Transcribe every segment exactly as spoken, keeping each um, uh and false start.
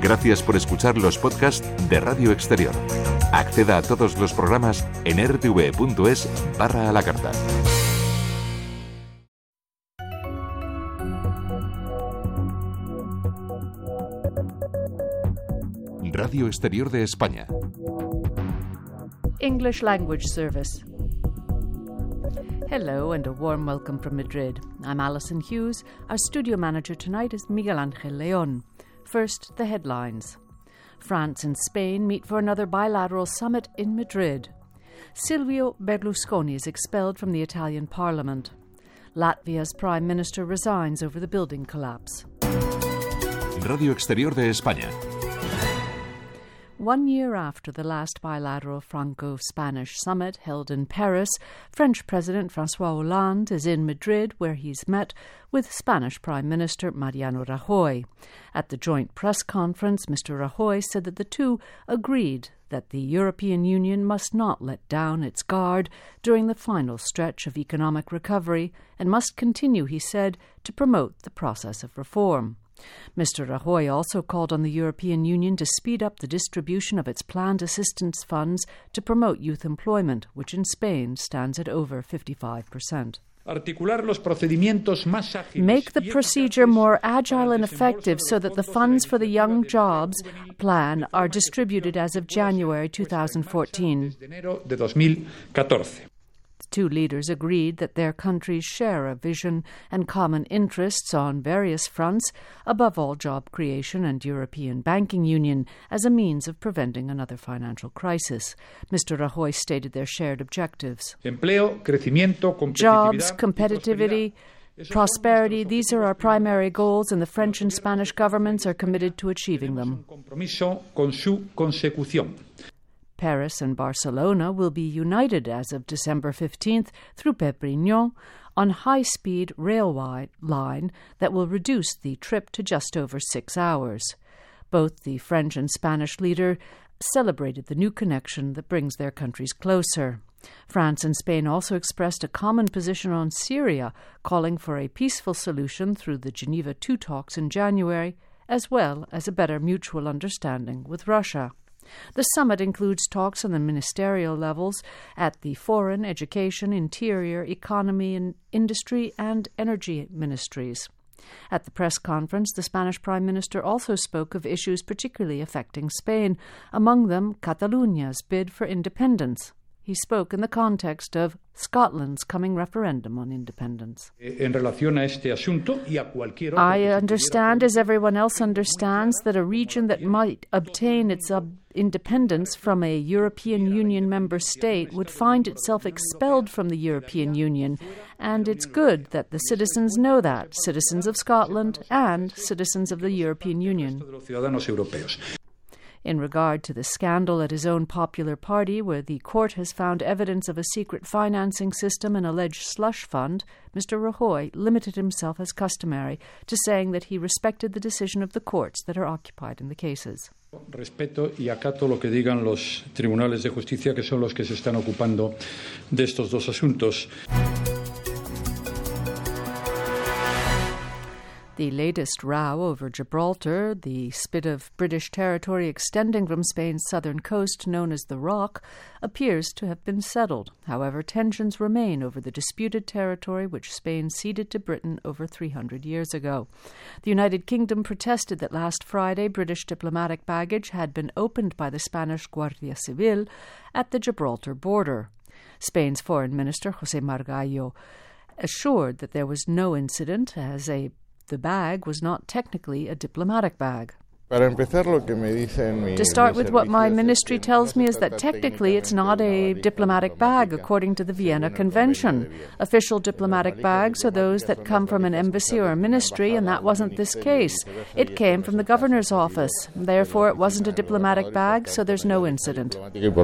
Gracias por escuchar los podcasts de Radio Exterior. Acceda a todos los programas en r t v punto es barra a la carta. Radio Exterior de España. English Language Service. Hello and a warm welcome from Madrid. I'm Alison Hughes. Our studio manager tonight is Miguel Ángel León. First, the headlines. France and Spain meet for another bilateral summit in Madrid. Silvio Berlusconi is expelled from the Italian parliament. Latvia's prime minister resigns over the building collapse. Radio Exterior de España. One year after the last bilateral Franco-Spanish summit held in Paris, French President François Hollande is in Madrid, where he's met with Spanish Prime Minister Mariano Rajoy. At the joint press conference, Mister Rajoy said that the two agreed that the European Union must not let down its guard during the final stretch of economic recovery and must continue, he said, to promote the process of reform. Mister Rajoy also called on the European Union to speed up the distribution of its planned assistance funds to promote youth employment, which in Spain stands at over fifty-five percent. Make the procedure more agile and effective so that the funds for the Young Jobs Plan are distributed as of January twenty fourteen. The two leaders agreed that their countries share a vision and common interests on various fronts, above all job creation and European banking union, as a means of preventing another financial crisis. Mister Rajoy stated their shared objectives. Jobs, competitivity, prosperity, these are our primary goals, and the French and Spanish governments are committed to achieving them. Paris and Barcelona will be united as of December fifteenth through Perpignan on high-speed railway line that will reduce the trip to just over six hours. Both the French and Spanish leader celebrated the new connection that brings their countries closer. France and Spain also expressed a common position on Syria, calling for a peaceful solution through the Geneva two talks in January, as well as a better mutual understanding with Russia. The summit includes talks on the ministerial levels at the Foreign, Education, Interior, Economy and Industry and Energy ministries. At the press conference, the Spanish Prime Minister also spoke of issues particularly affecting Spain, among them Cataluña's bid for independence. He spoke in the context of Scotland's coming referendum on independence. I understand, as everyone else understands, that a region that might obtain its uh, independence from a European Union member state would find itself expelled from the European Union, and it's good that the citizens know that, citizens of Scotland and citizens of the European Union. In regard to the scandal at his own Popular Party, where the court has found evidence of a secret financing system and alleged slush fund, Mister Rajoy limited himself as customary to saying that he respected the decision of the courts that are occupied in the cases. Respeto y acato lo que digan los tribunales de justicia, que son los que se están ocupando de estos dos asuntos. The latest row over Gibraltar, the spit of British territory extending from Spain's southern coast known as the Rock, appears to have been settled. However, tensions remain over the disputed territory which Spain ceded to Britain over three hundred years ago. The United Kingdom protested that last Friday British diplomatic baggage had been opened by the Spanish Guardia Civil at the Gibraltar border. Spain's Foreign Minister, José Margallo, assured that there was no incident, as a the bag was not technically a diplomatic bag. To start with, what my ministry tells me is that technically it's not a diplomatic bag according to the Vienna Convention. Official diplomatic bags are those that come from an embassy or a ministry, and that wasn't this case. It came from the governor's office. Therefore, it wasn't a diplomatic bag, so there's no incident.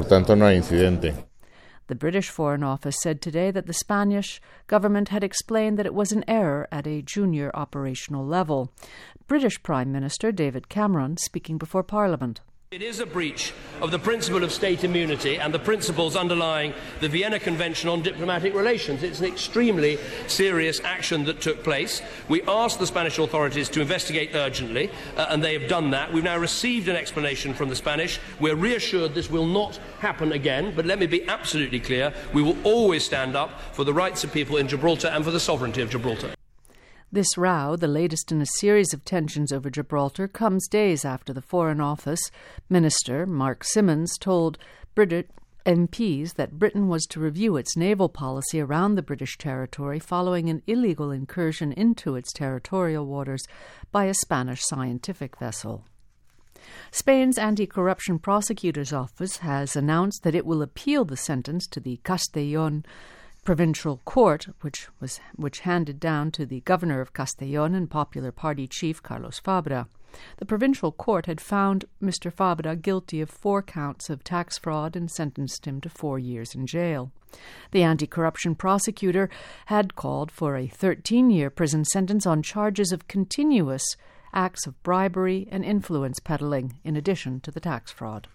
The British Foreign Office said today that the Spanish government had explained that it was an error at a junior operational level. British Prime Minister David Cameron speaking before Parliament. It is a breach of the principle of state immunity and the principles underlying the Vienna Convention on Diplomatic Relations. It's an extremely serious action that took place. We asked the Spanish authorities to investigate urgently, uh, and they have done that. We've now received an explanation from the Spanish. We're reassured this will not happen again, but let me be absolutely clear, we will always stand up for the rights of people in Gibraltar and for the sovereignty of Gibraltar. This row, the latest in a series of tensions over Gibraltar, comes days after the Foreign Office Minister, Mark Simmons, told British M Ps that Britain was to review its naval policy around the British territory following an illegal incursion into its territorial waters by a Spanish scientific vessel. Spain's anti-corruption prosecutor's office has announced that it will appeal the sentence to the Castellón Provincial Court, which was which handed down to the governor of Castellón and Popular Party chief Carlos Fabra. The provincial court had found Mister Fabra guilty of four counts of tax fraud and sentenced him to four years in jail. The anti-corruption prosecutor had called for a thirteen-year prison sentence on charges of continuous acts of bribery and influence peddling, in addition to the tax fraud.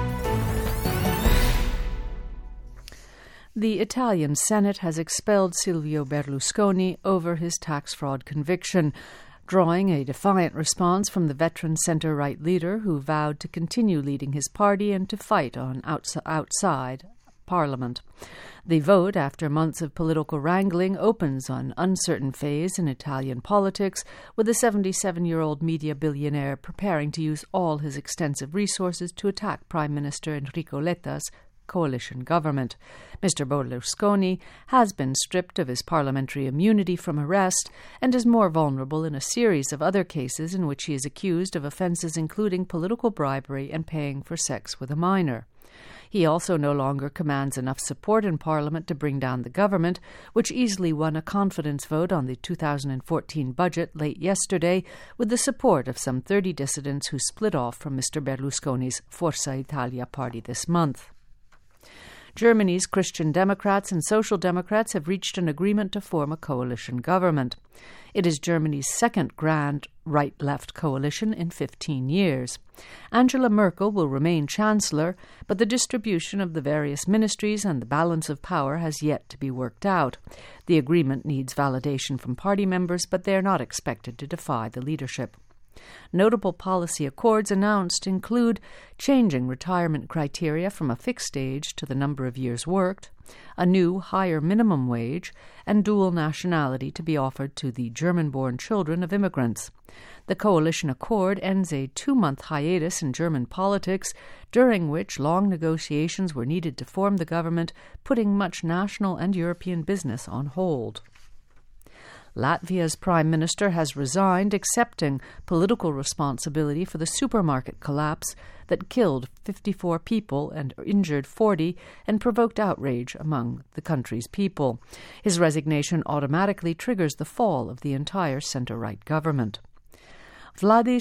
The Italian Senate has expelled Silvio Berlusconi over his tax fraud conviction, drawing a defiant response from the veteran centre-right leader who vowed to continue leading his party and to fight on outs- outside Parliament. The vote, after months of political wrangling, opens an uncertain phase in Italian politics, with a seventy-seven-year-old media billionaire preparing to use all his extensive resources to attack Prime Minister Enrico Letta's coalition government. Mister Berlusconi has been stripped of his parliamentary immunity from arrest and is more vulnerable in a series of other cases in which he is accused of offences including political bribery and paying for sex with a minor. He also no longer commands enough support in Parliament to bring down the government, which easily won a confidence vote on the two thousand fourteen budget late yesterday with the support of some thirty dissidents who split off from Mister Berlusconi's Forza Italia party this month. Germany's Christian Democrats and Social Democrats have reached an agreement to form a coalition government. It is Germany's second grand right-left coalition in fifteen years. Angela Merkel will remain Chancellor, but the distribution of the various ministries and the balance of power has yet to be worked out. The agreement needs validation from party members, but they are not expected to defy the leadership. Notable policy accords announced include changing retirement criteria from a fixed age to the number of years worked, a new higher minimum wage, and dual nationality to be offered to the German-born children of immigrants. The coalition accord ends a two-month hiatus in German politics, during which long negotiations were needed to form the government, putting much national and European business on hold. Latvia's Prime Minister has resigned, accepting political responsibility for the supermarket collapse that killed fifty-four people and injured forty and provoked outrage among the country's people. His resignation automatically triggers the fall of the entire centre-right government. Vladis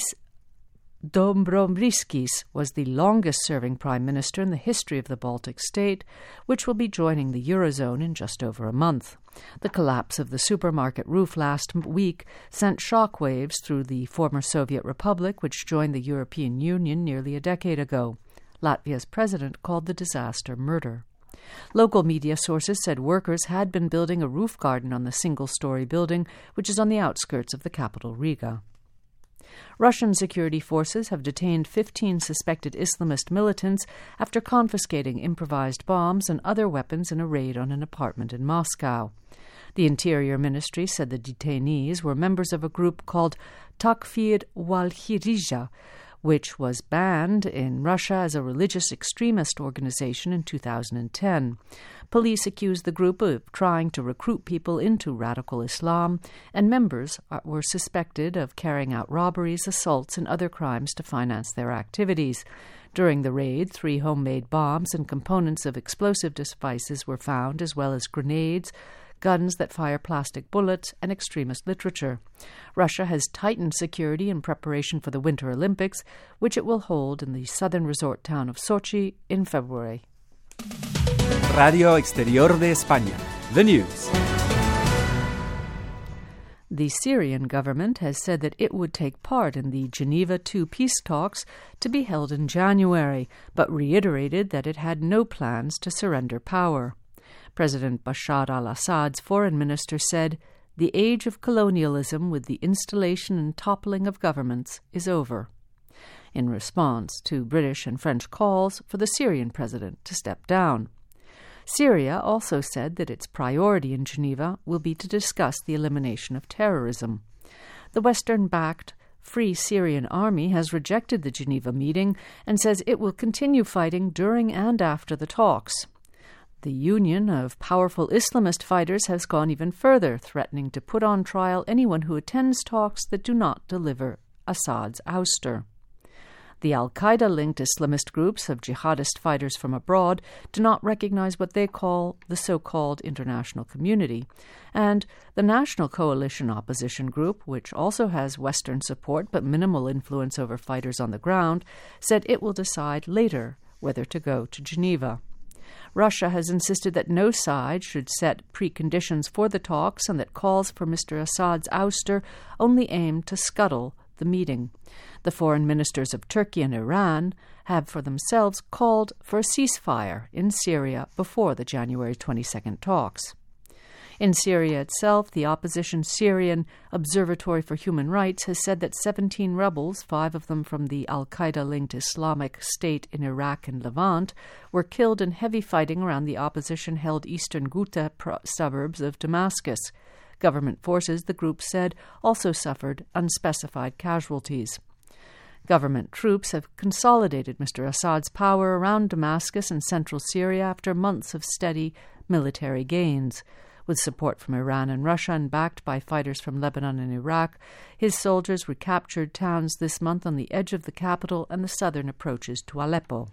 Dombrovskis was the longest-serving prime minister in the history of the Baltic state, which will be joining the Eurozone in just over a month. The collapse of the supermarket roof last week sent shockwaves through the former Soviet Republic, which joined the European Union nearly a decade ago. Latvia's president called the disaster murder. Local media sources said workers had been building a roof garden on the single-story building, which is on the outskirts of the capital, Riga. Russian security forces have detained fifteen suspected Islamist militants after confiscating improvised bombs and other weapons in a raid on an apartment in Moscow. The Interior Ministry said the detainees were members of a group called Takfir wal-Khirija, which was banned in Russia as a religious extremist organization in two thousand ten. Police accused the group of trying to recruit people into radical Islam, and members were suspected of carrying out robberies, assaults, and other crimes to finance their activities. During the raid, three homemade bombs and components of explosive devices were found, as well as grenades, guns that fire plastic bullets, and extremist literature. Russia has tightened security in preparation for the Winter Olympics, which it will hold in the southern resort town of Sochi in February. Radio Exterior de España. The news. The Syrian government has said that it would take part in the Geneva two peace talks to be held in January, but reiterated that it had no plans to surrender power. President Bashar al-Assad's foreign minister said, "The age of colonialism with the installation and toppling of governments is over," in response to British and French calls for the Syrian president to step down. Syria also said that its priority in Geneva will be to discuss the elimination of terrorism. The Western-backed Free Syrian Army has rejected the Geneva meeting and says it will continue fighting during and after the talks. The union of powerful Islamist fighters has gone even further, threatening to put on trial anyone who attends talks that do not deliver Assad's ouster. The al-Qaeda-linked Islamist groups of jihadist fighters from abroad do not recognize what they call the so-called international community, and the National Coalition opposition group, which also has Western support but minimal influence over fighters on the ground, said it will decide later whether to go to Geneva. Russia has insisted that no side should set preconditions for the talks and that calls for Mister Assad's ouster only aim to scuttle the meeting. The foreign ministers of Turkey and Iran have for themselves called for a ceasefire in Syria before the January twenty-second talks. In Syria itself, the opposition Syrian Observatory for Human Rights has said that seventeen rebels, five of them from the al-Qaeda-linked Islamic State in Iraq and Levant, were killed in heavy fighting around the opposition-held eastern Ghouta pro- suburbs of Damascus. Government forces, the group said, also suffered unspecified casualties. Government troops have consolidated Mister Assad's power around Damascus and central Syria after months of steady military gains. With support from Iran and Russia and backed by fighters from Lebanon and Iraq, his soldiers recaptured towns this month on the edge of the capital and the southern approaches to Aleppo.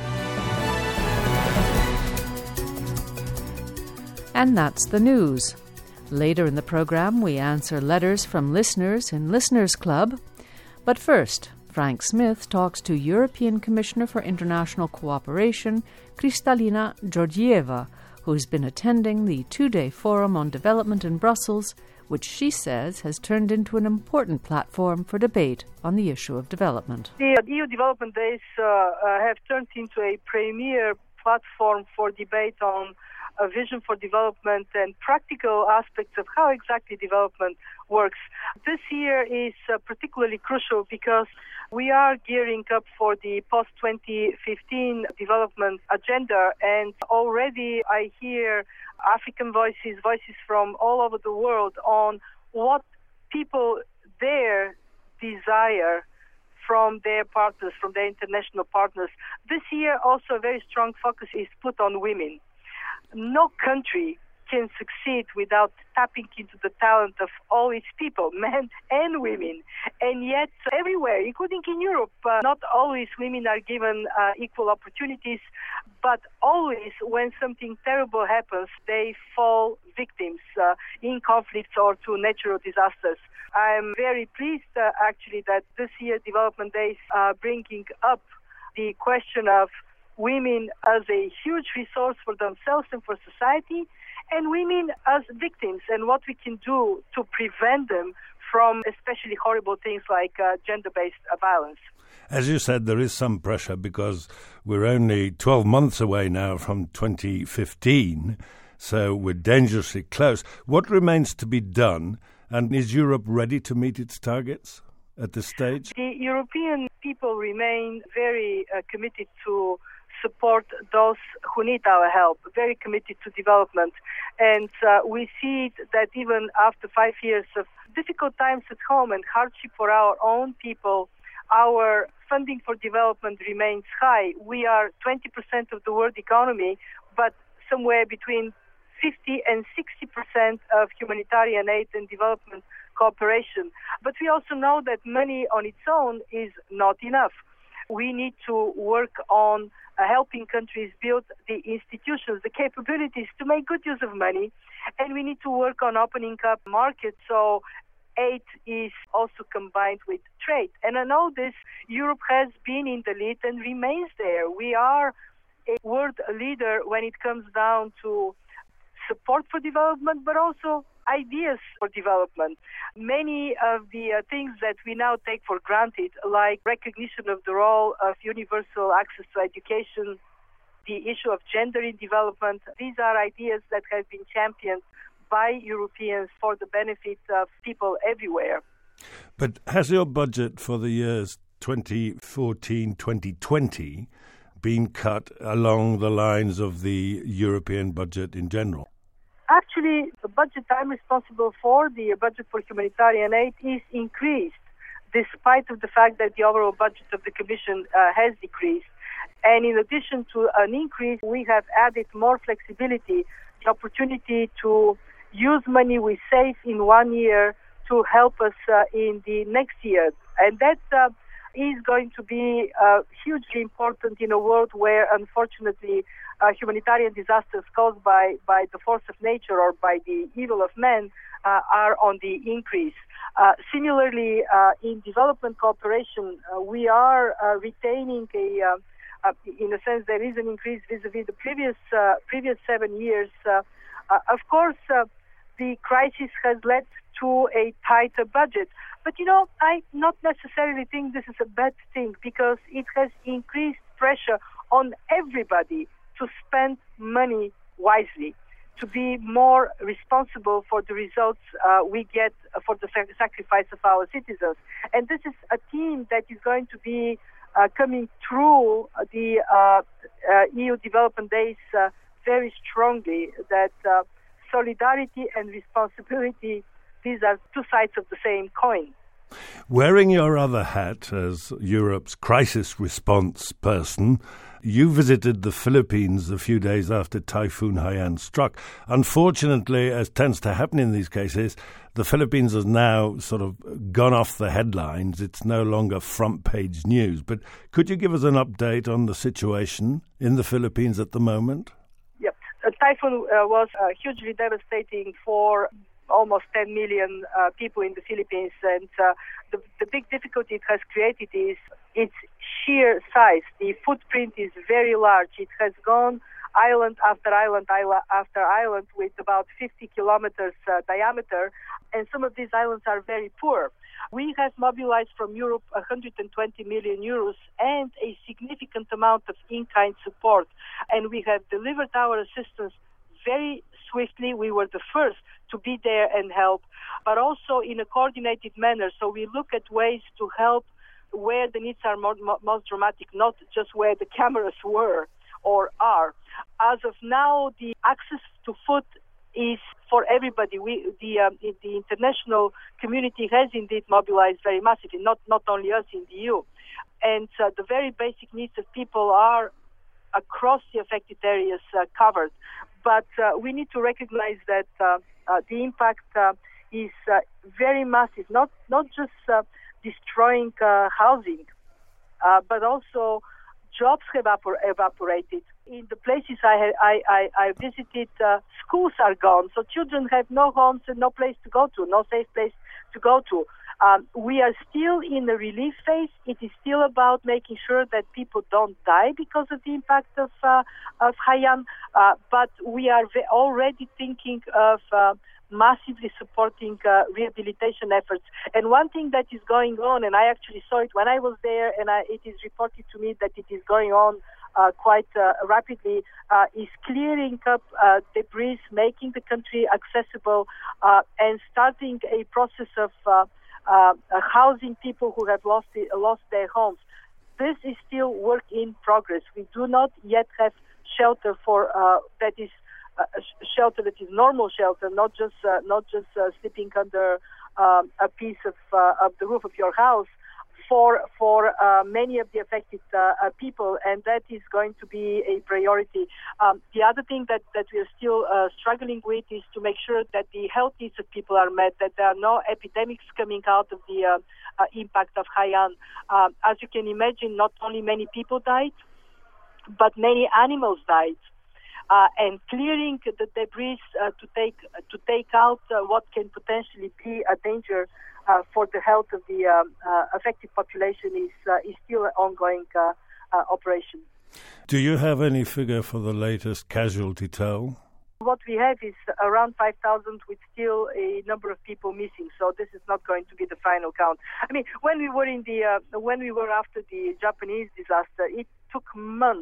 And that's the news. Later in the program, we answer letters from listeners in Listeners Club. But first, Frank Smith talks to European Commissioner for International Cooperation, Kristalina Georgieva, who's been attending the two-day Forum on Development in Brussels, which she says has turned into an important platform for debate on the issue of development. The E U Development Days uh, uh, have turned into a premier platform for debate on a vision for development and practical aspects of how exactly development works. This year is uh, particularly crucial because we are gearing up for the post twenty fifteen development agenda, and already I hear African voices, voices from all over the world on what people there desire from their partners, from their international partners. This year also a very strong focus is put on women. No country can succeed without tapping into the talent of all its people, men and women. And yet, everywhere, including in Europe, uh, not always women are given uh, equal opportunities, but always when something terrible happens, they fall victims uh, in conflicts or to natural disasters. I'm very pleased, uh, actually, that this year Development Days are bringing up the question of women as a huge resource for themselves and for society, and women as victims, and what we can do to prevent them from especially horrible things like uh, gender-based uh, violence. As you said, there is some pressure because we're only twelve months away now from twenty fifteen, so we're dangerously close. What remains to be done, and is Europe ready to meet its targets at this stage? The European people remain very uh, committed to support those who need our help, very committed to development. And uh, we see that even after five years of difficult times at home and hardship for our own people, our funding for development remains high. We are twenty percent of the world economy, but somewhere between fifty and sixty percent of humanitarian aid and development cooperation. But we also know that money on its own is not enough. We need to work on uh, helping countries build the institutions, the capabilities to make good use of money, and we need to work on opening up markets so aid is also combined with trade. And I know this, Europe has been in the lead and remains there. We are a world leader when it comes down to support for development, but also ideas for development. Many of the uh, things that we now take for granted, like recognition of the role of universal access to education, the issue of gender in development, these are ideas that have been championed by Europeans for the benefit of people everywhere. But has your budget for the years twenty fourteen to twenty twenty been cut along the lines of the European budget in general? Actually, the budget I'm responsible for, the budget for humanitarian aid, is increased, despite of the fact that the overall budget of the Commission uh, has decreased. And in addition to an increase, we have added more flexibility, the opportunity to use money we save in one year to help us uh, in the next year. And that uh, is going to be uh, hugely important in a world where, unfortunately, uh, humanitarian disasters caused by, by the force of nature or by the evil of man uh, are on the increase. Uh, similarly, uh, in development cooperation, uh, we are uh, retaining a, uh, uh, in a sense, there is an increase vis-a-vis the previous uh, previous seven years. Uh, uh, of course, uh, the crisis has led to a tighter budget. But, you know, I not necessarily think this is a bad thing, because it has increased pressure on everybody to spend money wisely, to be more responsible for the results uh, we get for the sac- sacrifice of our citizens. And this is a theme that is going to be uh, coming through the uh, uh, E U Development Days uh, very strongly, that uh, solidarity and responsibility, these are two sides of the same coin. Wearing your other hat as Europe's crisis response person, you visited the Philippines a few days after Typhoon Haiyan struck. Unfortunately, as tends to happen in these cases, the Philippines has now sort of gone off the headlines. It's no longer front-page news. But could you give us an update on the situation in the Philippines at the moment? Yep. The typhoon uh, was uh, hugely devastating for almost ten million uh, people in the Philippines, and uh, the, the big difficulty it has created is its sheer size. The footprint is very large. It has gone island after island after island with about fifty kilometers uh, diameter, and some of these islands are very poor. We have mobilized from Europe one hundred twenty million euros and a significant amount of in-kind support, and we have delivered our assistance very swiftly. We were the first to be there and help, but also in a coordinated manner. So we look at ways to help where the needs are more, most dramatic, not just where the cameras were or are. As of now, the access to food is for everybody. We, the, um, the international community has indeed mobilized very massively, not, not only us in the E U. And uh, the very basic needs of people are across the affected areas uh, covered. But uh, we need to recognize that uh, uh, the impact uh, is uh, very massive, not not just uh, destroying uh, housing, uh, but also jobs have evapor- evaporated. In the places I, I, I, I visited, uh, schools are gone, so children have no homes and no place to go to, no safe place to go to. Um, we are still in the relief phase. It is still about making sure that people don't die because of the impact of uh, of Haiyan, uh, but we are ve- already thinking of uh, massively supporting uh, rehabilitation efforts. And one thing that is going on, and I actually saw it when I was there, and I, it is reported to me that it is going on uh, quite uh, rapidly, uh, is clearing up uh, debris, making the country accessible, uh, and starting a process of uh, Uh, uh, housing people who have lost the, lost their homes. This is still work in progress. We do not yet have shelter for uh, that is uh, shelter that is normal shelter, not just uh, not just uh, sleeping under um, a piece of uh, of the roof of your house for for uh, many of the affected uh, uh, people, and that is going to be a priority. Um, the other thing that, that we are still uh, struggling with is to make sure that the health needs of people are met, that there are no epidemics coming out of the uh, uh, impact of Haiyan. Um, as you can imagine, not only many people died, but many animals died. Uh, and clearing the debris uh, to take to take out uh, what can potentially be a danger uh, for the health of the um, uh, affected population is uh, is still an ongoing uh, uh, operation. Do you have any figure for the latest casualty toll? What we have is around five thousand with still a number of people missing. So this is not going to be the final count. I mean, when we were in the uh, when we were after the Japanese disaster, it took months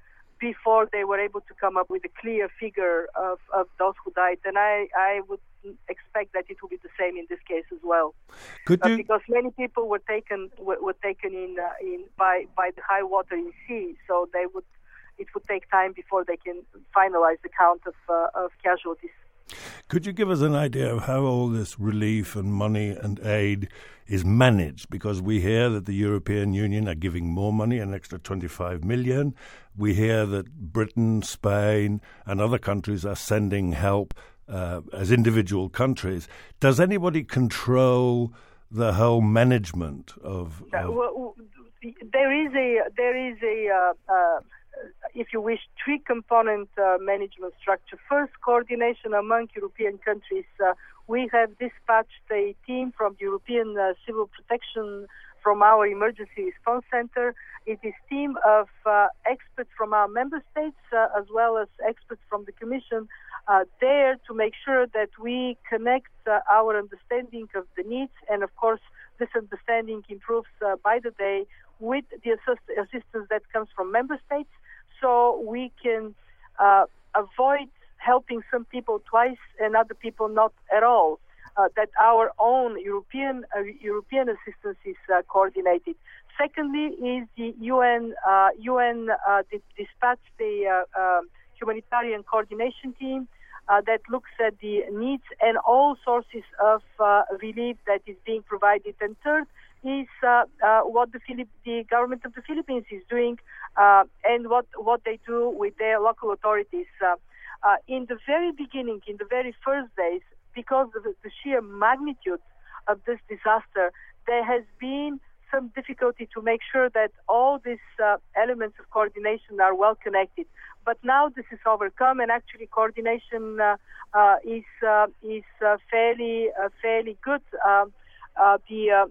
before they were able to come up with a clear figure of, of those who died. And I, I would expect that it will be the same in this case as well. Could you... uh, because many people were taken were, were taken in uh, in by by the high water in sea, so they would. It would take time before they can finalize the count of uh, of casualties. Could you give us an idea of how all this relief and money and aid is managed? Because we hear that the European Union are giving more money, an extra twenty-five million. We hear that Britain, Spain and other countries are sending help uh, as individual countries. Does anybody control the whole management of... of... Uh, well, there is a... There is a uh, uh, if you wish, three-component uh, management structure. First, coordination among European countries. Uh, we have dispatched a team from the European uh, Civil Protection from our Emergency Response Center. It is a team of uh, experts from our member states uh, as well as experts from the Commission uh, there to make sure that we connect uh, our understanding of the needs, and of course this understanding improves uh, by the day with the assist- assistance that comes from member states, so we can uh, avoid helping some people twice and other people not at all. Uh, that our own European uh, European assistance is uh, coordinated. Secondly, is the U N uh, U N uh, dispatched the uh, uh, humanitarian coordination team uh, that looks at the needs and all sources of uh, relief that is being provided. And third is uh, uh, what the, Philipp- the government of the Philippines is doing uh, and what, what they do with their local authorities. Uh, uh, in the very beginning, in the very first days, because of the sheer magnitude of this disaster, there has been some difficulty to make sure that all these uh, elements of coordination are well connected. But now this is overcome, and actually coordination uh, uh, is uh, is uh, fairly uh, fairly good. Uh, uh, the uh,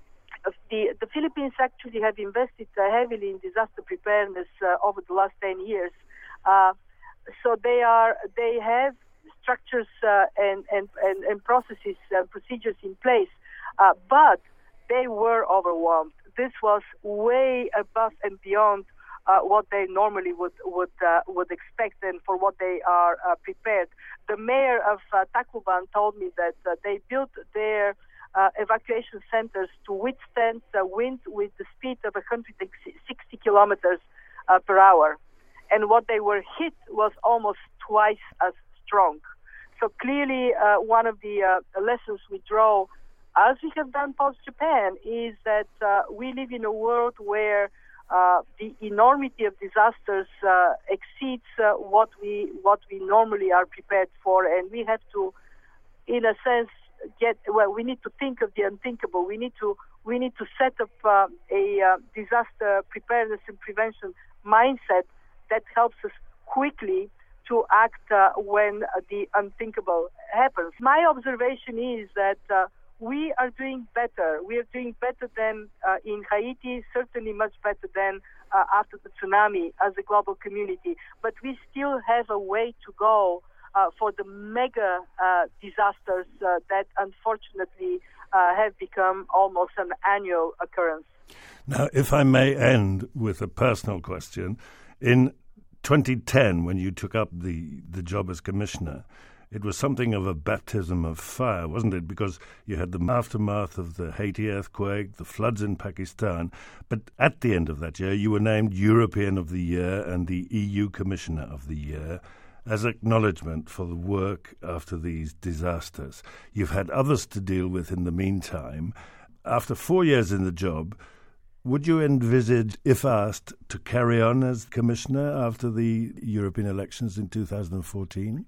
The, the Philippines actually have invested uh, heavily in disaster preparedness uh, over the last ten years. Uh, so they are they have structures uh, and, and, and, and processes and procedures in place, uh, but they were overwhelmed. This was way above and beyond uh, what they normally would would uh, would expect and for what they are uh, prepared. The mayor of uh, Tacloban told me that uh, they built their Uh, evacuation centers to withstand uh, wind with the speed of one hundred sixty kilometers uh, per hour. And what they were hit was almost twice as strong. So clearly uh, one of the uh, lessons we draw, as we have done post-Japan, is that uh, we live in a world where uh, the enormity of disasters uh, exceeds uh, what we what we normally are prepared for, and we have to, in a sense, get well. We need to think of the unthinkable. We need to we need to set up uh, a uh, disaster preparedness and prevention mindset that helps us quickly to act uh, when uh, the unthinkable happens. My observation is that uh, we are doing better. We are doing better than uh, in Haiti. Certainly, much better than uh, after the tsunami as a global community. But we still have a way to go Uh, for the mega uh, disasters uh, that unfortunately uh, have become almost an annual occurrence. Now, if I may end with a personal question. In twenty ten, when you took up the, the job as commissioner, it was something of a baptism of fire, wasn't it? Because you had the aftermath of the Haiti earthquake, the floods in Pakistan. But at the end of that year, you were named European of the Year and the E U Commissioner of the Year, as acknowledgement for the work after these disasters. You've had others to deal with in the meantime. After four years in the job, would you envisage, if asked, to carry on as commissioner after the European elections in two thousand fourteen?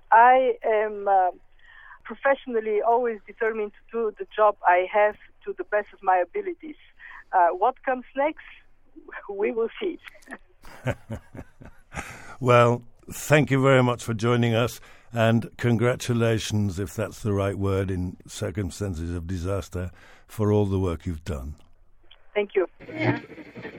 I am uh, professionally always determined to do the job I have to the best of my abilities. Uh, what comes next, we will see. Well, thank you very much for joining us, and congratulations, if that's the right word, in circumstances of disaster, for all the work you've done. Thank you.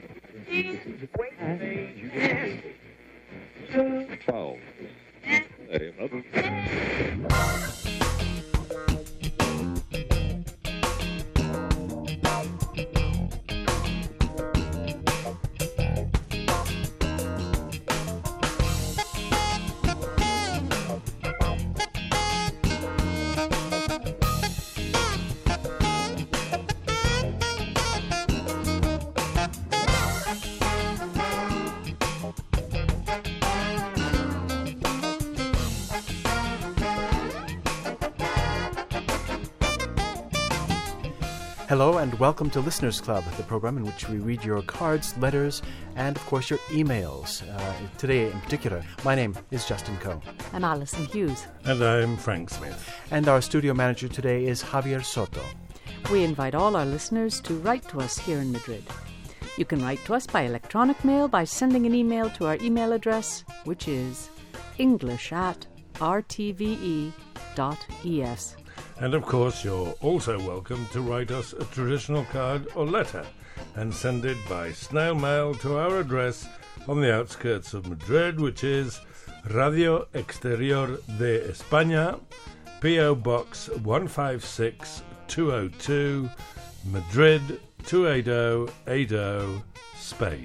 twelve Hello and welcome to Listeners Club, the program in which we read your cards, letters, and of course your emails. Uh, today in particular, my name is Justin Coe. I'm Alison Hughes. And I'm Frank Smith. And our studio manager today is Javier Soto. We invite all our listeners to write to us here in Madrid. You can write to us by electronic mail by sending an email to our email address, which is english at r t v e dot e s. And of course, you're also welcome to write us a traditional card or letter and send it by snail mail to our address on the outskirts of Madrid, which is Radio Exterior de España, P O Box one five six two oh two, Madrid two eight oh eight oh, Spain.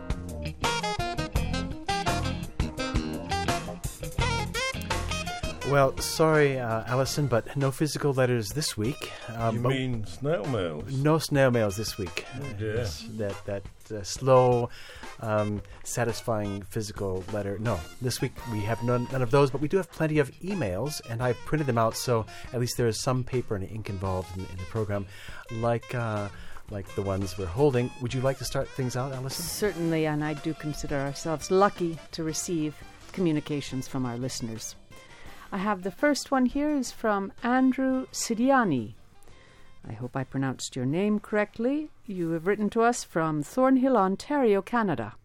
Well, sorry, uh, Alison, but no physical letters this week. Um, you mean snail mails? No snail mails this week. Oh, dear. That, that uh, slow, um, satisfying physical letter. No, this week we have none, none of those, but we do have plenty of emails, and I've printed them out, so at least there is some paper and ink involved in, in the program, like... Uh, like the ones we're holding. Would you like to start things out, Alison? Certainly, and I do consider ourselves lucky to receive communications from our listeners. I have the first one here is from Andrew Sidiani. I hope I pronounced your name correctly. You have written to us from Thornhill, Ontario, Canada.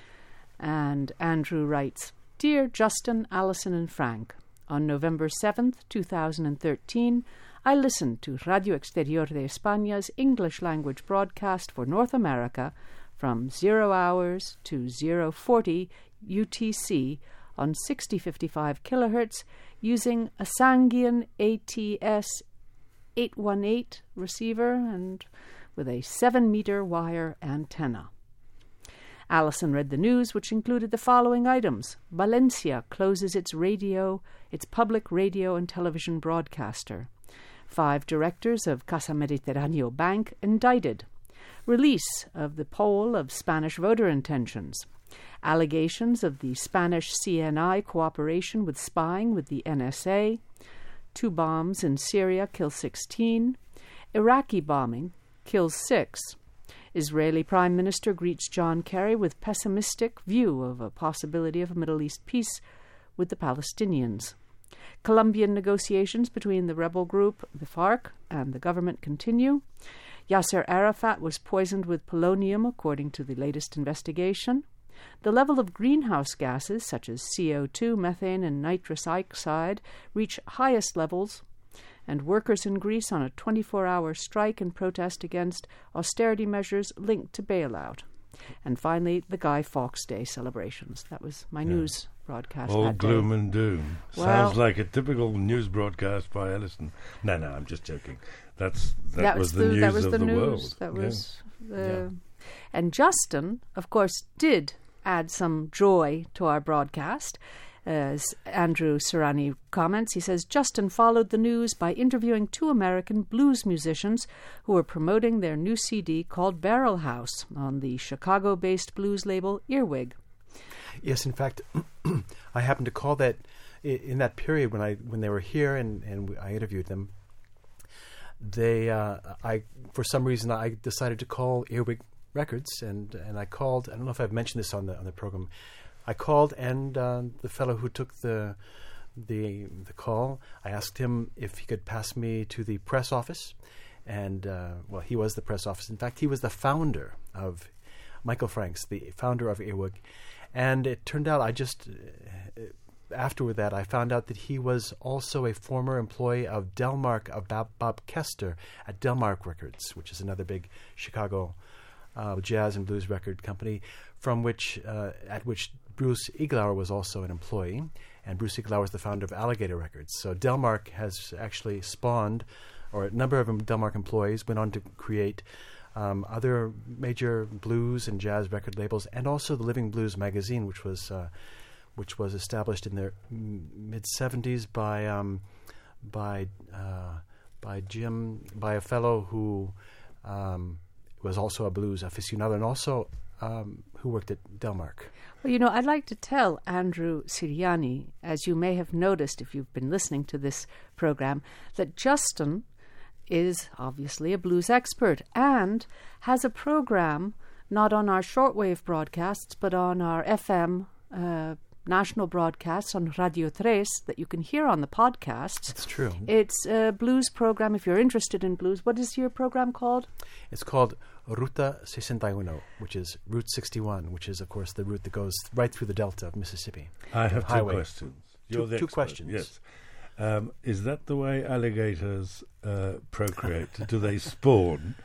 And Andrew writes, Dear Justin, Alison and Frank, on November seventh, two thousand thirteen, I listened to Radio Exterior de España's English-language broadcast for North America from zero hours to zero forty U T C on sixty fifty-five kilohertz using a Sangean A T S eight eighteen receiver and with a seven-meter wire antenna. Alison read the news, which included the following items. Valencia closes its radio, its public radio and television broadcaster. Five directors of Casa Mediterráneo Bank indicted. Release of the poll of Spanish voter intentions. Allegations of the Spanish C N I cooperation with spying with the N S A. Two bombs in Syria kill sixteen. Iraqi bombing kills six. Israeli Prime Minister greets John Kerry with pessimistic view of a possibility of a Middle East peace with the Palestinians. Colombian negotiations between the rebel group, the FARC, and the government continue. Yasser Arafat was poisoned with polonium, according to the latest investigation. The level of greenhouse gases, such as C O two, methane, and nitrous oxide, reach highest levels. And workers in Greece on a twenty-four hour strike in protest against austerity measures linked to bailout. And finally, the Guy Fawkes Day celebrations. That was my yeah. news broadcast All that gloom day. and doom. Well, sounds like a typical news broadcast by Ellison. No, no, I'm just joking. That's That, that was, was the, the news that was of the, the news. world. That was yeah. the... Yeah. And Justin, of course, did add some joy to our broadcast. As Andrew Serrani comments, he says, Justin followed the news by interviewing two American blues musicians who were promoting their new C D called Barrel House on the Chicago-based blues label Earwig. Yes, in fact, I happened to call that in that period when I when they were here and, and I interviewed them. They, uh, I for some reason, I decided to call Earwig Records, and and I called. I don't know if I've mentioned this on the on the program. I called, and uh, the fellow who took the the the call, I asked him if he could pass me to the press office, and uh, well, he was the press office. In fact, he was the founder of Michael Franks, the founder of Earwig, and it turned out I just uh, after that I found out that he was also a former employee of Delmark of Bob, Bob Kester at Delmark Records, which is another big Chicago Uh, jazz and blues record company, from which uh, at which Bruce Iglauer was also an employee, and Bruce Iglauer is the founder of Alligator Records. So Delmark has actually spawned, or a number of Delmark employees went on to create um, other major blues and jazz record labels, and also the Living Blues magazine, which was uh, which was established in the mid seventies by um, by uh, by Jim by a fellow who um, was also a blues aficionado, and also um, who worked at Delmark. Well, you know, I'd like to tell Andrew Siriani, as you may have noticed if you've been listening to this program, that Justin is obviously a blues expert and has a program not on our shortwave broadcasts but on our F M uh, national broadcasts on Radio Tres that you can hear on the podcasts. That's true. It's a blues program if you're interested in blues. What is your program called? It's called Ruta sesenta y uno, which is Route sixty-one, which is, of course, the route that goes right through the delta of Mississippi. I have two highway. questions. You're Two, the two expert, questions. Yes. Um, is that the way alligators uh, procreate? Do they spawn?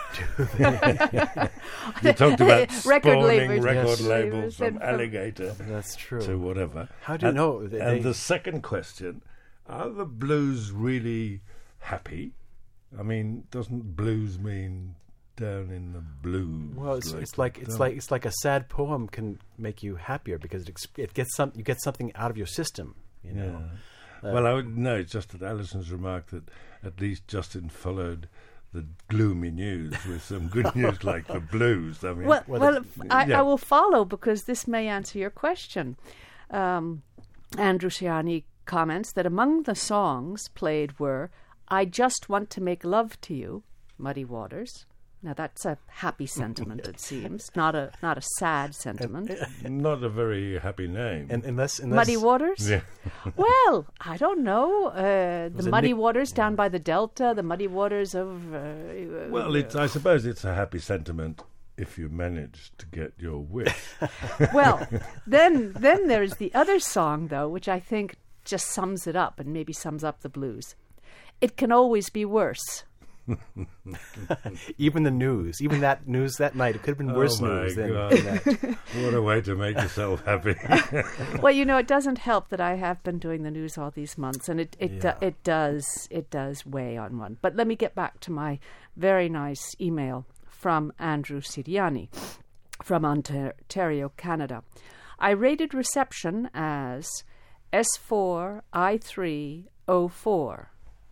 You talked about Record spawning labels. record Yes. labels from From- alligator That's true. to whatever. How do you and, know that And they- the second question, are the blues really happy? I mean, doesn't blues mean down in the blues? Well, it's, it's like it's like it's like a sad poem can make you happier because it ex- it gets some you get something out of your system. You know. Yeah. Uh, well, I would know. It's just that Alison's remark that at least Justin followed the gloomy news with some good news like the blues. I mean, Well, Well, well, the- f- I, yeah. I will follow because this may answer your question. Um, Andrew Siriani comments that among the songs played were "I Just Want to Make Love to You," Muddy Waters. Now that's a happy sentiment, it seems, not a not a sad sentiment. not a very happy name. And unless, unless Muddy Waters? yeah. Well, I don't know. Uh, the Was it muddy Nick- waters down by the delta, the muddy waters of... Uh, Well, it's, I suppose it's a happy sentiment if you manage to get your wish. Well, then then there's the other song, though, which I think just sums it up and maybe sums up the blues. It can always be worse. even the news, even that news that night, it could have been worse Oh, my news than, God. than that. What a way to make yourself happy. Well, you know, it doesn't help that I have been doing the news all these months, and it it, do- Yeah. it does it does weigh on one. But let me get back to my very nice email from Andrew Siriani from Ontario, Canada. I rated reception as S four I three oh four.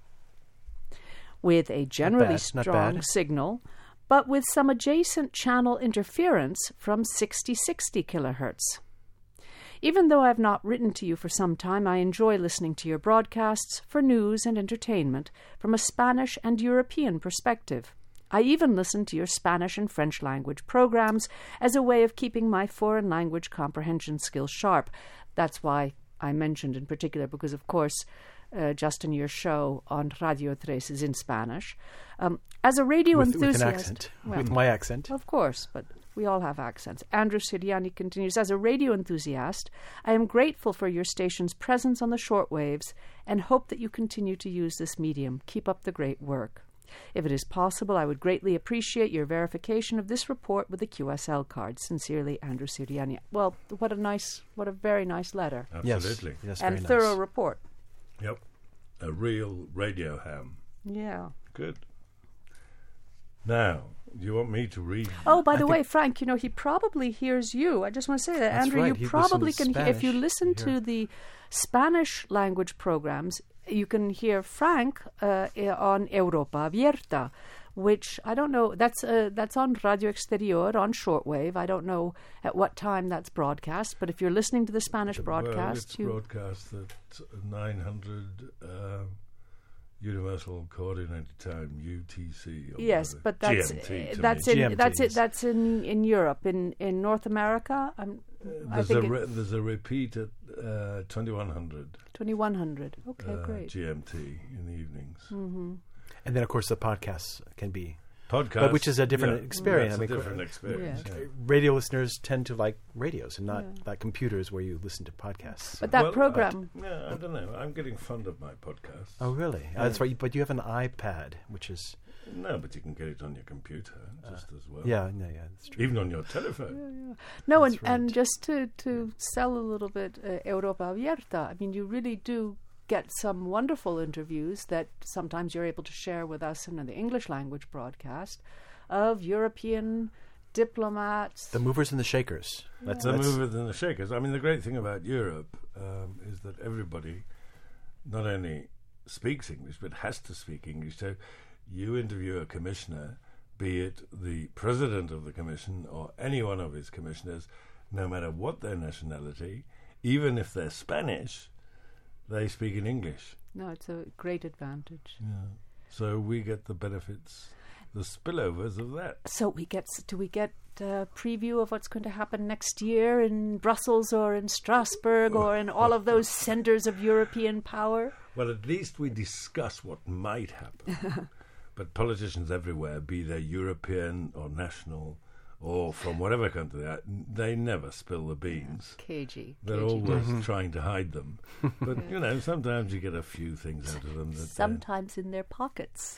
With a generally bad, not strong bad. signal, but with some adjacent channel interference from sixty sixty kilohertz. Even though I have not written to you for some time, I enjoy listening to your broadcasts for news and entertainment from a Spanish and European perspective. I even listen to your Spanish and French language programs as a way of keeping my foreign language comprehension skills sharp. That's why I mentioned in particular, because of course, Uh, Justin, your show on Radio Tres is in Spanish. Um, as a radio with, enthusiast... with an accent, well, with my accent. of course, but we all have accents. Andrew Siriani continues, as a radio enthusiast, I am grateful for your station's presence on the shortwaves and hope that you continue to use this medium. Keep up the great work. If it is possible, I would greatly appreciate your verification of this report with the Q S L card. Sincerely, Andrew Siriani. Well, what a nice, what a very nice letter. Absolutely. Yes, yes, and very thorough nice. report. Yep. A real radio ham. Yeah. Good. Now, do you want me to read? Oh, by I the think- way, Frank, you know, he probably hears you. I just want to say that, That's Andrew, right. you He probably listens can hear, if you Spanish. listen Yeah. to the Spanish language programs, you can hear Frank uh, i- on Europa Abierta, which I don't know, that's uh, that's on Radio Exterior, on shortwave. I don't know at what time that's broadcast, but if you're listening to the Spanish Well, broadcast, it's you... broadcast at nine hundred uh, Universal Coordinated Time, U T C. Or Yes, whatever. but that's G M T uh, to that's me. in G M T, that's it yes. that's in in Europe. In in North America, I'm, I There's a, think re- it, there's a repeat at uh, twenty-one hundred twenty-one hundred. Okay, uh, great. G M T in the evenings. Mm-hmm. And then, of course, the podcasts can be. Podcast, But which is a different yeah, experience. That's I mean, a different uh, experience. yeah. yeah. Radio listeners tend to like radios and not Yeah. like computers where you listen to podcasts. But that Well, program, I, yeah, I don't know. I'm getting fond of my podcast. Oh, really? Oh, that's right. But you have an iPad, which is No, but you can get it on your computer just Uh, as well. Yeah, no, yeah, that's true. Even on your telephone. Yeah, yeah. No, and, That's right. and just to, to sell a little bit uh, Europa Abierta, I mean, you really do get some wonderful interviews that sometimes you're able to share with us in the English language broadcast of European diplomats. The movers and the shakers. That's, The that's movers and the shakers. I mean, the great thing about Europe um, is that everybody not only speaks English, but has to speak English. So you interview a commissioner, be it the president of the commission or any one of his commissioners, no matter what their nationality, even if they're Spanish, they speak in English. No, it's a great advantage. Yeah. So we get the benefits, the spillovers of that. So we get, do we get a preview of what's going to happen next year in Brussels or in Strasbourg or in all of those centres of European power? Well, at least we discuss what might happen. But politicians everywhere, be they European or national or from whatever country they are, they never spill the beans. Cagey. They're cagey always does. trying to hide them. But, you know, sometimes you get a few things out of them. That they're- Sometimes in their pockets.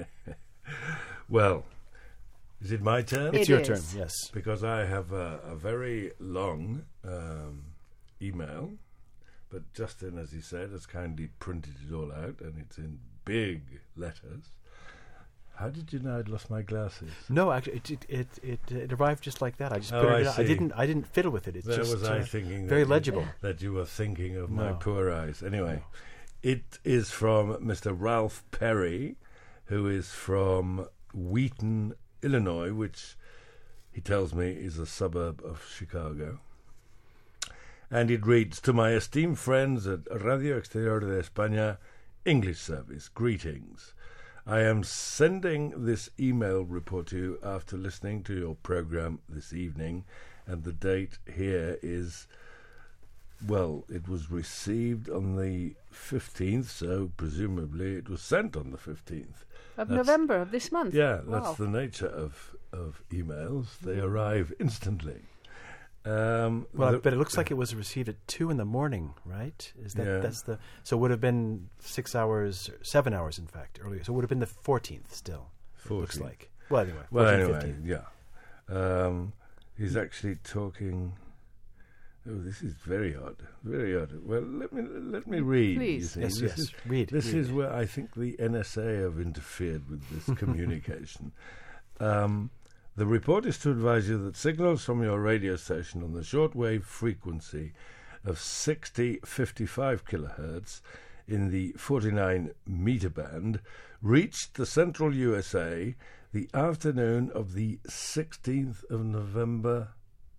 Well, is it my turn? it's It your is. turn. Yes. Because I have a, a very long um, email, but Justin, as he said, has kindly printed it all out, and it's in big letters. How did you know I'd lost my glasses? No, actually, it it it, it, it arrived just like that. I just Oh, put I it. I see. didn't. I didn't fiddle with it. It's There just was I uh, thinking very that you- legible. that you were thinking of my No. poor eyes. Anyway, it is from Mister Ralph Perry, who is from Wheaton, Illinois, which he tells me is a suburb of Chicago. And it reads, "To my esteemed friends at Radio Exterior de España English Service, greetings. I am sending this email report to you after listening to your program this evening, and the date here is, well, it was received on the fifteenth, so presumably it was sent on the fifteenth. Of That's- November of this month. Yeah, Wow. that's the nature of, of emails. They arrive instantly. Um, Well, the- but it looks like it was received at two in the morning, right? Is that Yeah. that's the so it would have been six hours, seven hours, in fact, earlier. So it would have been the fourteenth still. It looks fourteenth. like. Well, anyway. Well, fourteenth, anyway, fifteenth. yeah. Um, he's actually talking. Oh, this is very odd. Very odd. Well, let me let me read. you Please. see. Yes, This yes. is- read. This read. is where I think the N S A have interfered with this communication. Um, the report is to advise you that signals from your radio station on the shortwave frequency of sixty fifty-five kilohertz in the forty-nine meter band reached the central U S A the afternoon of the sixteenth of November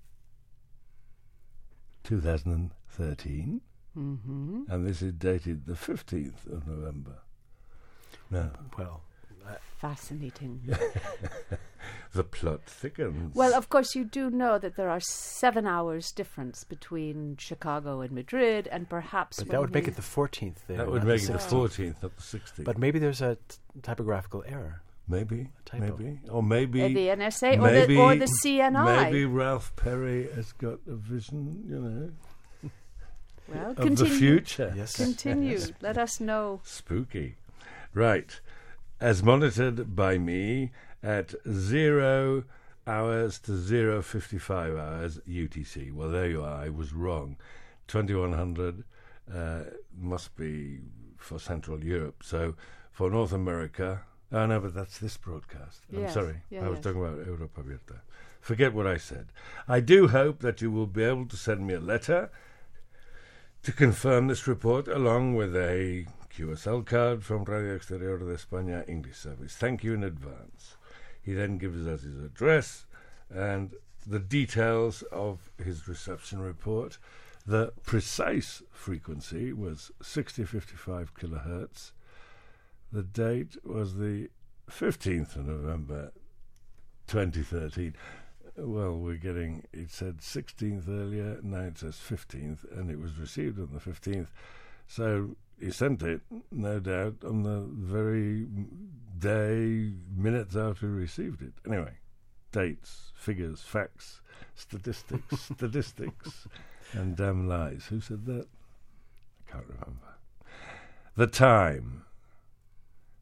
two thousand thirteen. Mm-hmm. And this is dated the fifteenth of November. Now, Well, Fascinating. the plot thickens. Well, of course, you do know that there are seven hours difference between Chicago and Madrid, and perhaps but when that would make we- it the fourteenth there. that would not make it the sixteenth. fourteenth, not the sixteenth. But maybe there's a t- typographical error. maybe, typo. maybe, or maybe uh, the N S A or maybe, the, or the C N I. Maybe Ralph Perry has got a vision, you know, well, of continue. the future. Yes. Continue. Let us know. Spooky. Right. As monitored by me at zero hours to zero fifty-five hours U T C. Well, there you are. I was wrong. twenty-one hundred uh, must be for Central Europe. So for North America... Oh, no, but that's this broadcast. I'm Yes. sorry. Yeah, I was yes. talking about Europa Abierta. Forget what I said. I do hope that you will be able to send me a letter to confirm this report, along with a Q S L card from Radio Exterior de España English Service. Thank you in advance. He then gives us his address and the details of his reception report. The precise frequency was sixty fifty-five kilohertz. The date was the fifteenth of November, twenty thirteen. Well, we're getting, it said sixteenth earlier, now it says fifteenth, and it was received on the fifteenth. So he sent it, no doubt, on the very day, minutes after he received it. Anyway, dates, figures, facts, statistics, statistics, and damn lies. Who said that? I can't remember. The time,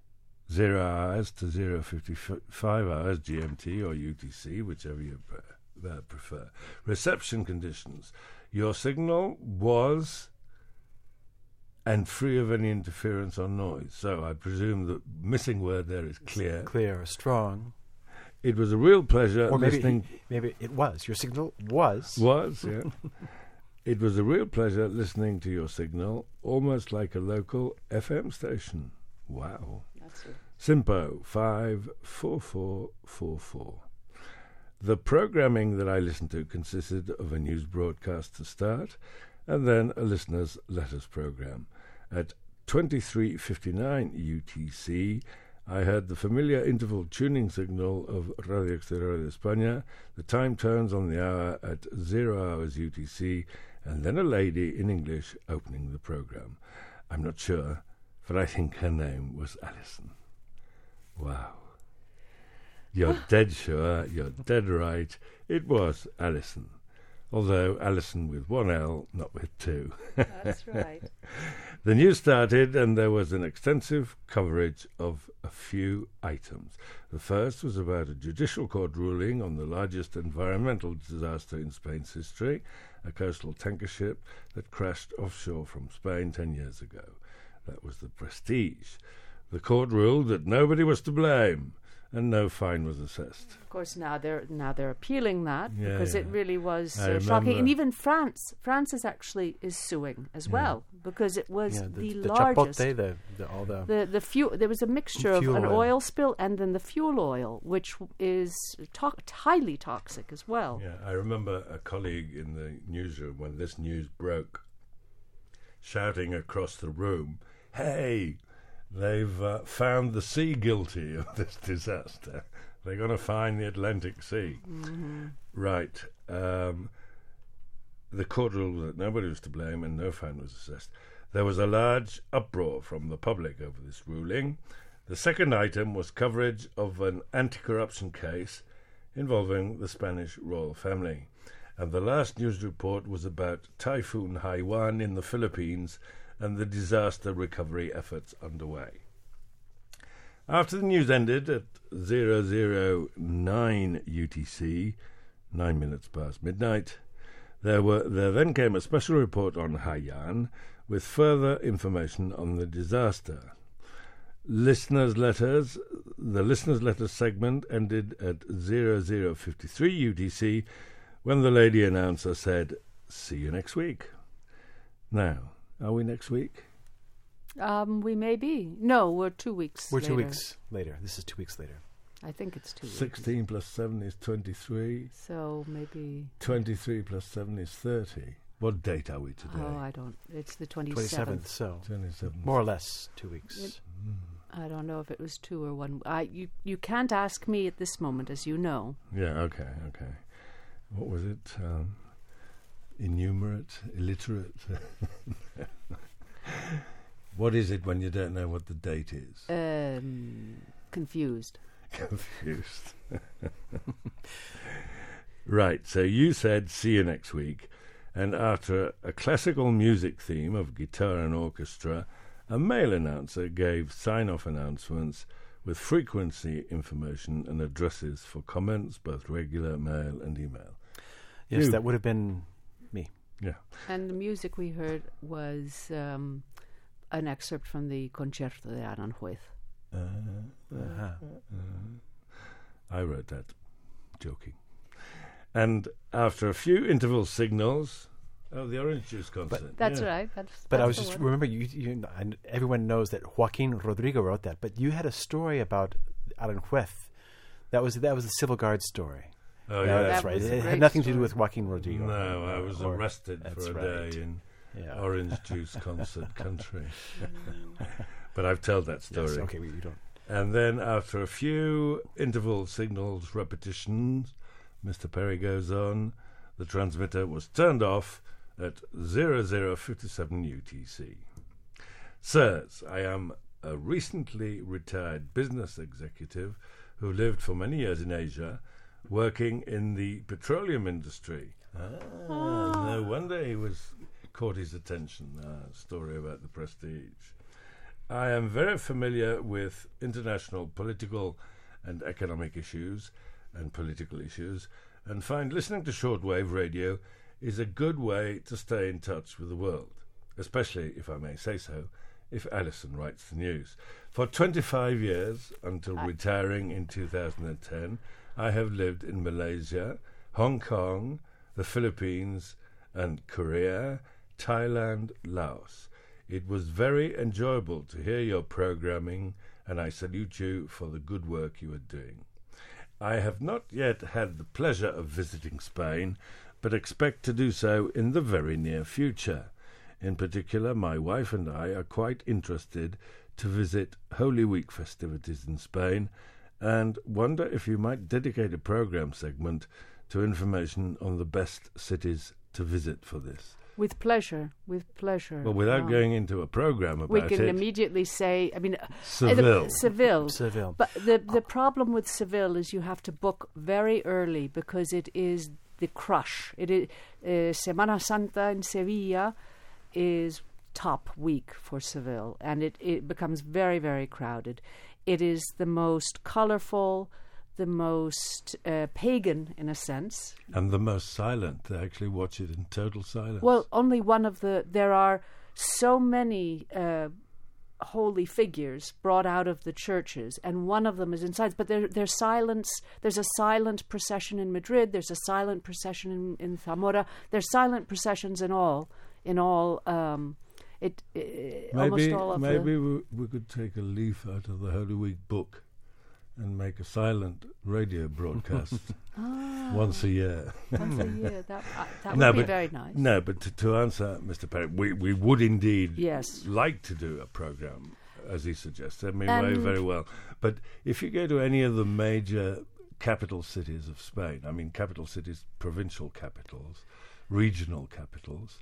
zero hours to zero fifty-five hours G M T or U T C, whichever you pre- uh, prefer. Reception conditions. Your signal was and free of any interference or noise. So I presume the missing word there is clear. Clear, strong. It was a real pleasure Or maybe, listening... maybe it was. Your signal was. Was, yeah. It was a real pleasure listening to your signal, almost like a local F M station. Wow. That's it. Simpo five four four four four. The programming that I listened to consisted of a news broadcast to start, and then a listener's letters program. At twenty-three fifty-nine U T C, I heard the familiar interval tuning signal of Radio Exterior de España, the time tones on the hour at zero hours U T C, and then a lady in English opening the program. I'm not sure, but I think her name was Alison. Wow. You're dead sure, you're dead right. It was Alison. Although Alison with one L, not with two. That's right. The news started and there was an extensive coverage of a few items. The first was about a judicial court ruling on the largest environmental disaster in Spain's history, a coastal tanker ship that crashed offshore from Spain ten years ago. That was the Prestige. The court ruled that nobody was to blame and no fine was assessed. Of course, now they're now they're appealing that Yeah, because yeah. it really was I uh, shocking, remember. and even France, France is actually is suing as Yeah. well because it was Yeah, the, the, the largest. chapote, the, the, all the... The the fuel there was a mixture of Fuel an oil. oil spill and then the fuel oil, which w- is to- highly toxic as well. Yeah, I remember a colleague in the newsroom when this news broke, shouting across the room, "Hey, they've uh, found the sea guilty of this disaster. They're going to find the Atlantic Sea." Mm-hmm. Right. Um, the court ruled that nobody was to blame and no fine was assessed. There was a large uproar from the public over this ruling. The second item was coverage of an anti-corruption case involving the Spanish royal family. And the last news report was about Typhoon Haiyan in the Philippines and the disaster recovery efforts underway. After the news ended at zero zero nine U T C, nine minutes past midnight, there were there then came a special report on Haiyan with further information on the disaster. Listeners' letters, the listeners' letters segment ended at zero zero fifty-three U T C when the lady announcer said, "See you next week." Now, are we next week? Um, we may be. No, we're two weeks. We're two later. weeks later. This is two weeks later. I think it's two. weeks. sixteen plus seven is twenty-three. So maybe. twenty-three plus seven is thirty. What date are we today? Oh, I don't. It's the twenty twenty-seventh, seventh. so twenty-seven. more or less two weeks. It- I don't know if it was two or one. I you you can't ask me at this moment, as you know. Yeah, okay, okay. What was it? Um, innumerate? Illiterate? What is it when you don't know what the date is? Um, confused. Confused. Right, so you said see you next week, and after a classical music theme of guitar and orchestra, a male announcer gave sign-off announcements with frequency information and addresses for comments, both regular, mail and email. Yes, You- that would have been me. Yeah. And the music we heard was um, an excerpt from the Concerto de Aranjuez. Uh, Uh-huh. I wrote that, joking. And after a few interval signals, oh, the orange juice concert. That's yeah. right. That's, But that's I was the just one. remember you, you. And everyone knows that Joaquin Rodrigo wrote that, but you had a story about Aranjuez. That was that was the Civil Guard story. Oh, Yeah, yeah. that's That right. was It a had great nothing to do story. with Joaquin Rodrigo. No, I was Or- arrested that's for a right. day in Yeah. orange juice concert country. But I've told that story. Yes, okay, we, you don't. And then after a few interval signals repetitions, Mister Perry goes on, the transmitter was turned off at zero zero fifty-seven U T C. Sirs, I am a recently retired business executive who lived for many years in Asia, working in the petroleum industry. Ah, no wonder he was caught his attention. Ah, story about the Prestige. I am very familiar with international political and economic issues and political issues, and find listening to shortwave radio is a good way to stay in touch with the world, especially, if I may say so, if Alison writes the news. For twenty-five years, until I retiring in two thousand ten, I have lived in Malaysia, Hong Kong, the Philippines, and Korea, Thailand, Laos. It was very enjoyable to hear your programming, and I salute you for the good work you are doing. I have not yet had the pleasure of visiting Spain, but expect to do so in the very near future. In particular, my wife and I are quite interested to visit Holy Week festivities in Spain, and wonder if you might dedicate a program segment to information on the best cities to visit for this. With pleasure, with pleasure. Well, without um, going into a program about we can it, immediately say, I mean, Seville. Uh, Seville. Seville. But the the problem with Seville is you have to book very early because it is the crush. It is uh, Semana Santa in Sevilla is top week for Seville, and it, it becomes very, very crowded. It is the most colourful, the most uh, pagan, in a sense. And the most silent. They actually watch it in total silence. Well, only one of the... There are so many uh, holy figures brought out of the churches, and one of them is inside. But there, there's silence. There's a silent procession in Madrid. There's a silent procession in, in Zamora. There's silent processions in all... In all... Um, It, it maybe almost all of maybe the we, we could take a leaf out of the Holy Week book and make a silent radio broadcast ah, once a year. once a year. That uh, that no, would be but, very nice. No, but to, to answer Mister Perry, we we would indeed Yes. like to do a program, as he suggests. I mean, And very very well. But if you go to any of the major capital cities of Spain, I mean, capital cities, provincial capitals, regional capitals,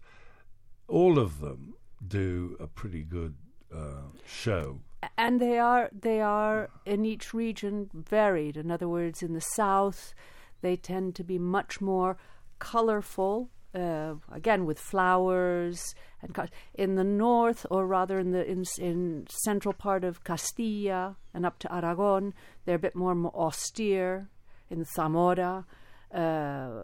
all of them do a pretty good uh, show. And they are they are in each region varied. In other words, in the south, they tend to be much more colourful. Uh, again, with flowers and co- in the north, or rather in the in, in central part of Castilla and up to Aragon, they're a bit more, more austere. In Zamora, uh,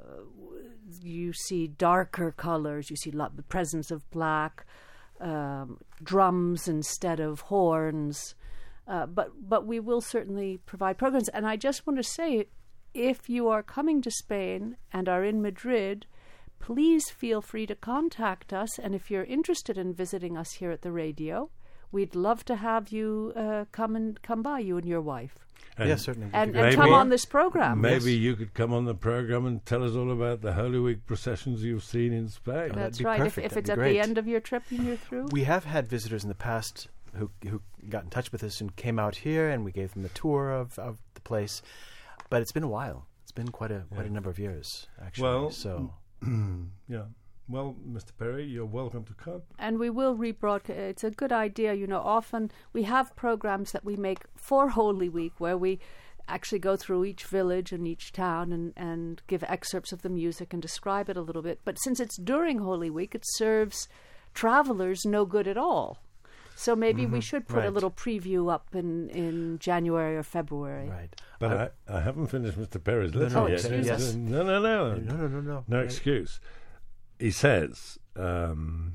you see darker colours. You see lo- the presence of black. Um, drums instead of horns, uh, but but we will certainly provide programs. And I just want to say, if you are coming to Spain and are in Madrid, please feel free to contact us. And if you're interested in visiting us here at the radio, we'd love to have you uh, come and come by, you and your wife. And yes, certainly. And, Maybe- and come on this program. Maybe Yes. you could come on the program and tell us all about the Holy Week processions you've seen in Spain. that'd That's be right. perfect. If, if That'd it's be at great. the end of your trip and you're through. We have had visitors in the past who who got in touch with us and came out here, and we gave them a tour of, of the place. But it's been a while. It's been quite a quite a number of years, actually. Well, so yeah. Well, Mister Perry, you're welcome to come. And we will rebroadcast. It's a good idea. You know, often we have programs that we make for Holy Week where we actually go through each village and each town and, and give excerpts of the music and describe it a little bit. But since it's during Holy Week, it serves travelers no good at all. So maybe Mm-hmm. we should put Right. a little preview up in, in January or February. right. But Uh, I, I haven't finished Mister Perry's letter no, yet. excuse Yes. us. No, no, no. no, no, no, no. No Right. excuse. He says, um,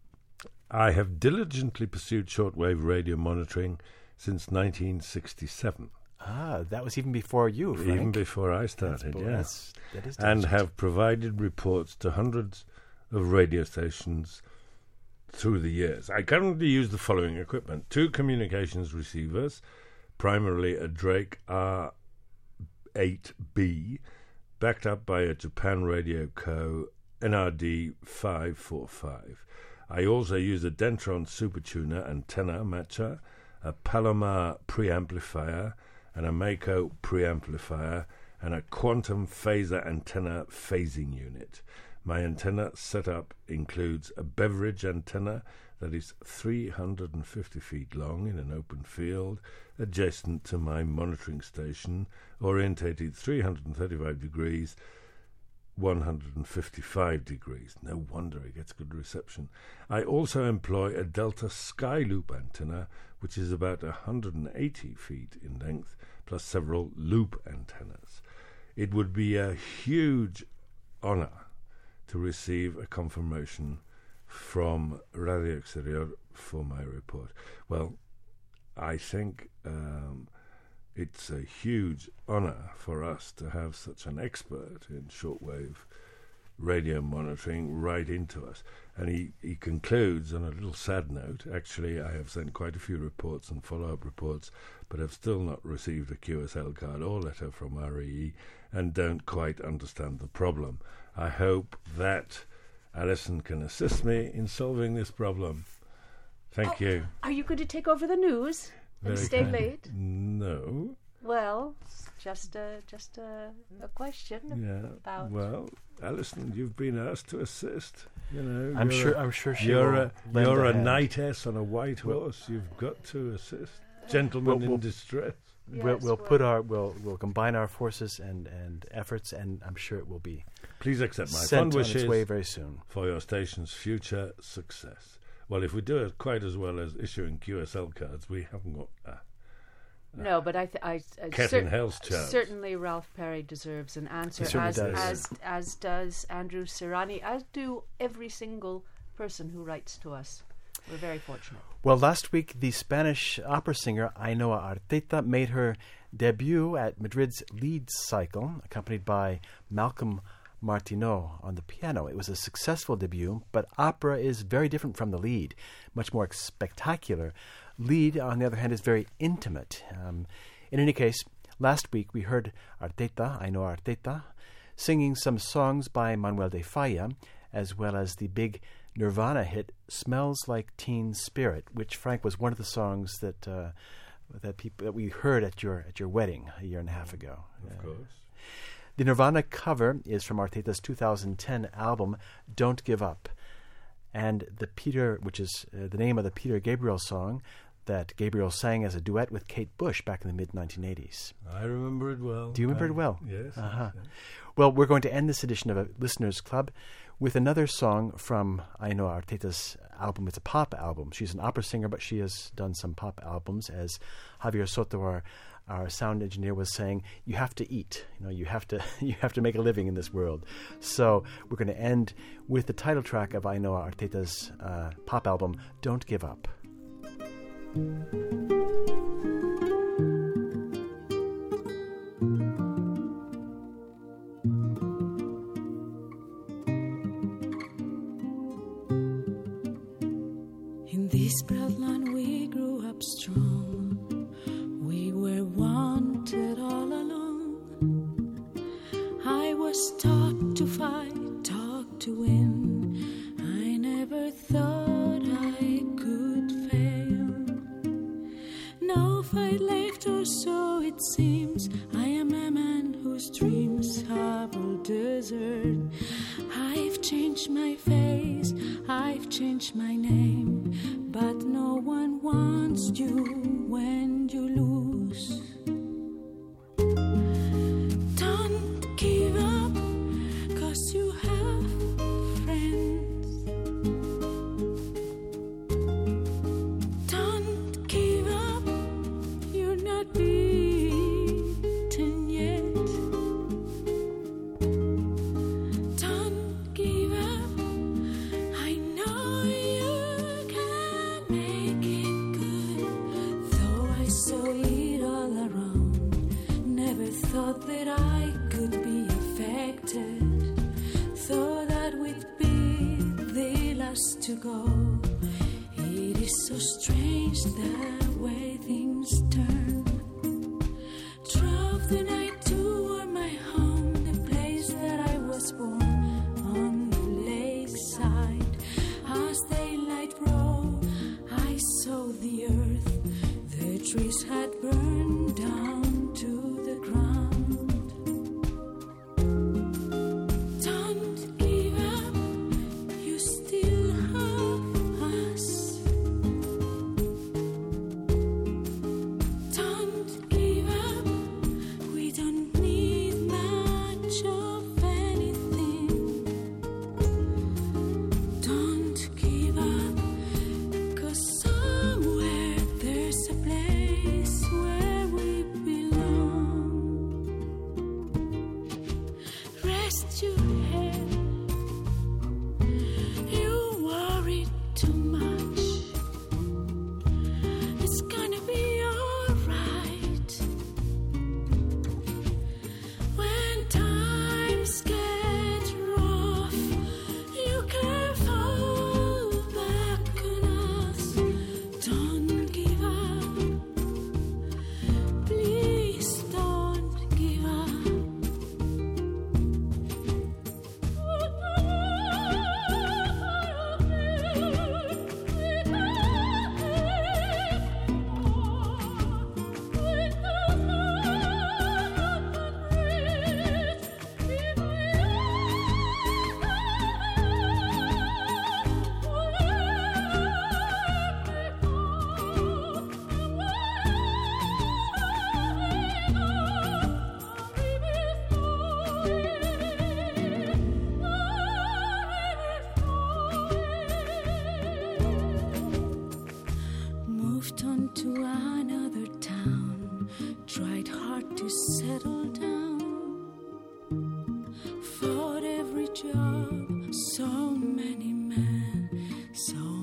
I have diligently pursued shortwave radio monitoring since nineteen sixty-seven, Ah, that was even before you, Frank. even before I That's started, bo- yes. that's- that is And diligent. have provided reports to hundreds of radio stations through the years. I currently use the following equipment: two communications receivers, primarily a Drake R eight B, backed up by a Japan Radio Co. N R D five forty-five. I also use a Dentron Supertuner antenna matcher, a Palomar preamplifier, and a Mako preamplifier, and a Quantum Phaser antenna phasing unit. My antenna setup includes a beverage antenna that is three hundred fifty feet long in an open field, adjacent to my monitoring station, orientated three hundred thirty-five degrees one hundred fifty-five degrees. No wonder it gets good reception. I also employ a Delta Skyloop antenna, which is about one hundred eighty feet in length, plus several loop antennas. It would be a huge honor to receive a confirmation from Radio Exterior for my report. Well, I think um, it's a huge honor for us to have such an expert in shortwave radio monitoring right into us. And he, he concludes on a little sad note. Actually, I have sent quite a few reports and follow-up reports, but have still not received a Q S L card or letter from R E E and don't quite understand the problem. I hope that Alison can assist me in solving this problem. Thank oh, you. Are you going to take over the news and Very stay kind. late? No. Well, just a just a, a question Yeah. about. Well, Alison, you've been asked to assist. You know, I'm you're sure. A, I'm sure she you're will a lend you're a hand. knightess on a white Well- horse. You've got to assist. Gentlemen Well, in well- distress. Yes, we'll we'll well- put our we'll we'll combine our forces and, and efforts, and I'm sure it will be Please accept my sent fond on wishes its way very soon. for your station's future success. Well, if we do it quite as well as issuing Q S L cards, we haven't got uh, No, but I, th- I, I cat cer- in hell's chance. certainly Ralph Perry deserves an answer, He certainly as does. as as does Andrew Sirani, as do every single person who writes to us. We're very fortunate. Well, last week the Spanish opera singer Ainhoa Arteta made her debut at Madrid's Leeds Cycle, accompanied by Malcolm Martineau on the piano. It was a successful debut, but opera is very different from the Lied, much more spectacular. Lied, on the other hand, is very intimate. Um, in any case, last week we heard Arteta, Ainhoa Arteta, singing some songs by Manuel de Falla, as well as the big Nirvana hit "Smells Like Teen Spirit," which, Frank, was one of the songs that uh, that people that we heard at your at your wedding a year and a half ago. Of Uh, course. The Nirvana cover is from Arteta's two thousand ten album "Don't Give Up," and the Peter, which is uh, the name of the Peter Gabriel song that Gabriel sang as a duet with Kate Bush back in the mid nineteen eighties. I remember it well. Do you remember I- it well? Yes. Uh-huh. yes. Well, we're going to end this edition of a Listeners Club with another song from Ainhoa Arteta's album. It's a pop album. She's an opera singer, but she has done some pop albums. As Javier Soto, our, our sound engineer, was saying, you have to eat. You know, you have to you have to make a living in this world. So we're going to end with the title track of Ainhoa Arteta's uh, pop album, "Don't Give Up." In this proud land we grew up strong. We were wanted all along. I was taught to fight, taught to win. I never thought I could fail. No fight left, or so it seems. I am a man whose dreams have all desert. I've changed my face, I've changed my name, but no one wants you when you lose. Don't give up, 'cause you have friends. Don't give up, you're not beaten yet. Don't give up, I know you can make it good. Though I saw it all around, never thought that I could be affected. Thought that we'd be the last to go. It is so strange the way things turn. Drove the night toward my home, the place that I was born, on the lakeside. As daylight broke, I saw the earth. The trees had burned down to the ground. Don't give up, you still have us. Don't give up, we don't job. So many men, so